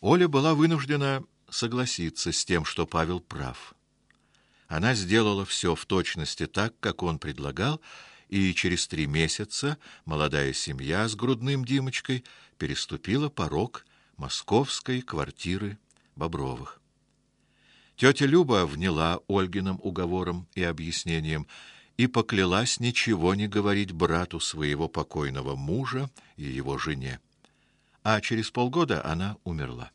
Оля была вынуждена согласиться с тем, что Павел прав. Она сделала все в точности так, как он предлагал, и через 3 месяца молодая семья с грудным Димочкой переступила порог московской квартиры Бобровых. Тетя Люба вняла Ольгиным уговором и объяснением и поклялась ничего не говорить брату своего покойного мужа и его жене. А через полгода она умерла.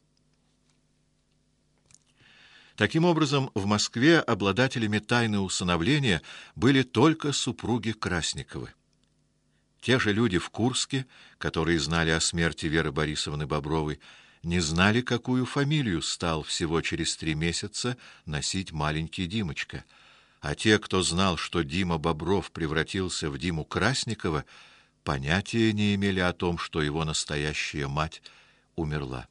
Таким образом, в Москве обладателями тайны усыновления были только супруги Красниковы. Те же люди в Курске, которые знали о смерти Веры Борисовны Бобровой, не знали, какую фамилию стал всего через 3 месяца носить маленький Димочка. А те, кто знал, что Дима Бобров превратился в Диму Красникова, понятия не имели о том, что его настоящая мать умерла.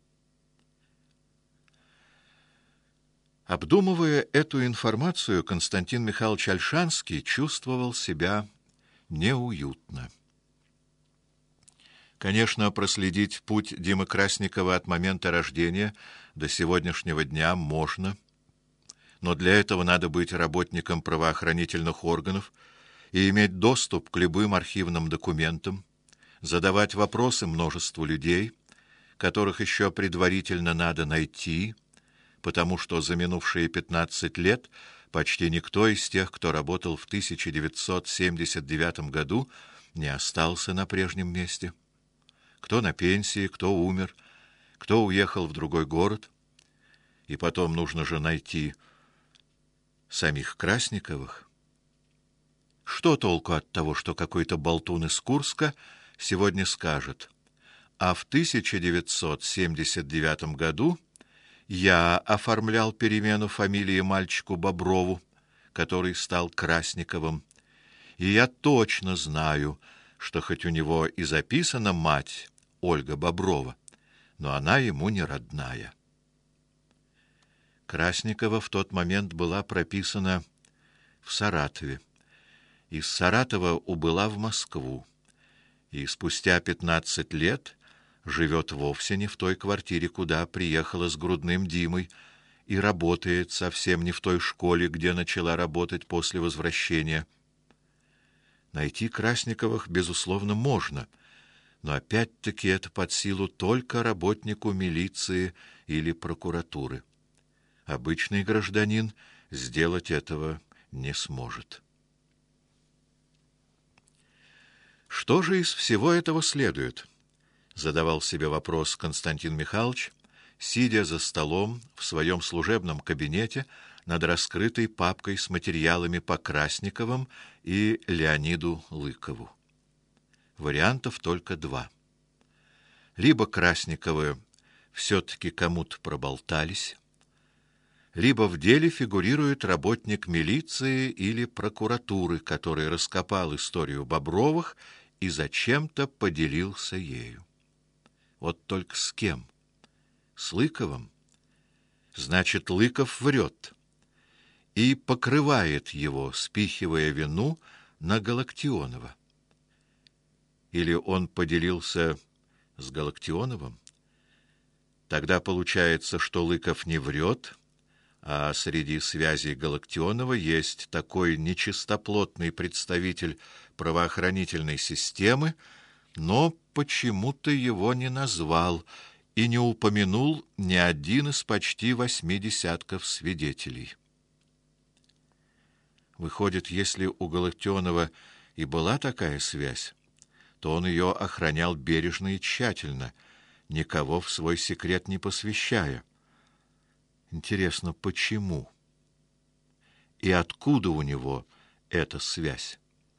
Обдумывая эту информацию, Константин Михайлович Ольшанский чувствовал себя неуютно. Конечно, проследить путь Димы Красникова от момента рождения до сегодняшнего дня можно, но для этого надо быть работником правоохранительных органов и иметь доступ к любым архивным документам, задавать вопросы множеству людей, которых еще предварительно надо найти, потому что за минувшие 15 лет почти никто из тех, кто работал в 1979 году, не остался на прежнем месте. Кто на пенсии, кто умер, кто уехал в другой город. И потом нужно же найти самих Красниковых. Что толку от того, что какой-то болтун из Курска сегодня скажет: а в 1979 году я оформлял перемену фамилии мальчику Боброву, который стал Красниковым, и я точно знаю, что хоть у него и записана мать Ольга Боброва, но она ему не родная. Красникова в тот момент была прописана в Саратове. Из Саратова убыла в Москву, и спустя 15 лет живет вовсе не в той квартире, куда приехала с грудным Димой, и работает совсем не в той школе, где начала работать после возвращения. Найти Красниковых, безусловно, можно, но опять-таки это под силу только работнику милиции или прокуратуры. Обычный гражданин сделать этого не сможет. Что же из всего этого следует? Задавал себе вопрос Константин Михайлович, сидя за столом в своем служебном кабинете над раскрытой папкой с материалами по Красниковым и Леониду Лыкову. Вариантов только 2. Либо Красниковы все-таки кому-то проболтались, либо в деле фигурирует работник милиции или прокуратуры, который раскопал историю Бобровых и зачем-то поделился ею. Вот только с кем? С Лыковым? Значит, Лыков врет и покрывает его, спихивая вину на Галактионова. Или он поделился с Галактионовым? Тогда получается, что Лыков не врет, а среди связей Галактионова есть такой нечистоплотный представитель правоохранительной системы, но почему-то его не назвал и не упомянул ни один из почти 80 свидетелей. Выходит, если у Галактионова и была такая связь, то он ее охранял бережно и тщательно, никого в свой секрет не посвящая. Интересно, почему? И откуда у него эта связь?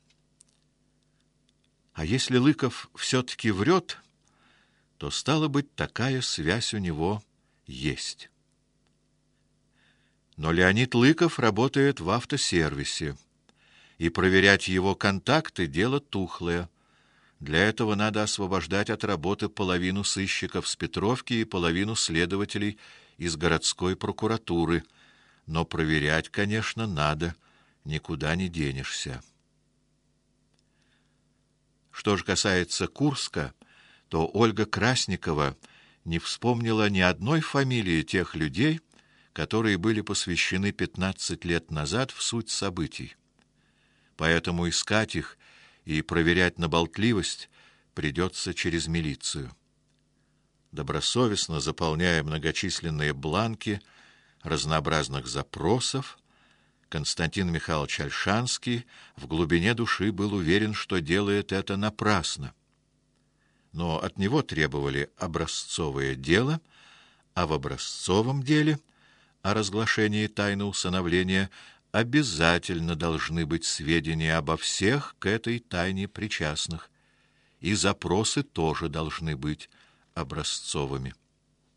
А если Лыков все-таки врет, то, стало быть, такая связь у него есть. Но Леонид Лыков работает в автосервисе, и проверять его контакты — дело тухлое. Для этого надо освобождать от работы половину сыщиков с Петровки и половину следователей из городской прокуратуры. Но проверять, конечно, надо, никуда не денешься. Что же касается Курска, то Ольга Красникова не вспомнила ни одной фамилии тех людей, которые были посвящены 15 лет назад в суть событий. Поэтому искать их и проверять на болтливость придется через милицию. Добросовестно заполняя многочисленные бланки разнообразных запросов, Константин Михайлович Ольшанский в глубине души был уверен, что делает это напрасно. Но от него требовали образцовое дело, а в образцовом деле о разглашении тайны усыновления обязательно должны быть сведения обо всех к этой тайне причастных, и запросы тоже должны быть образцовыми.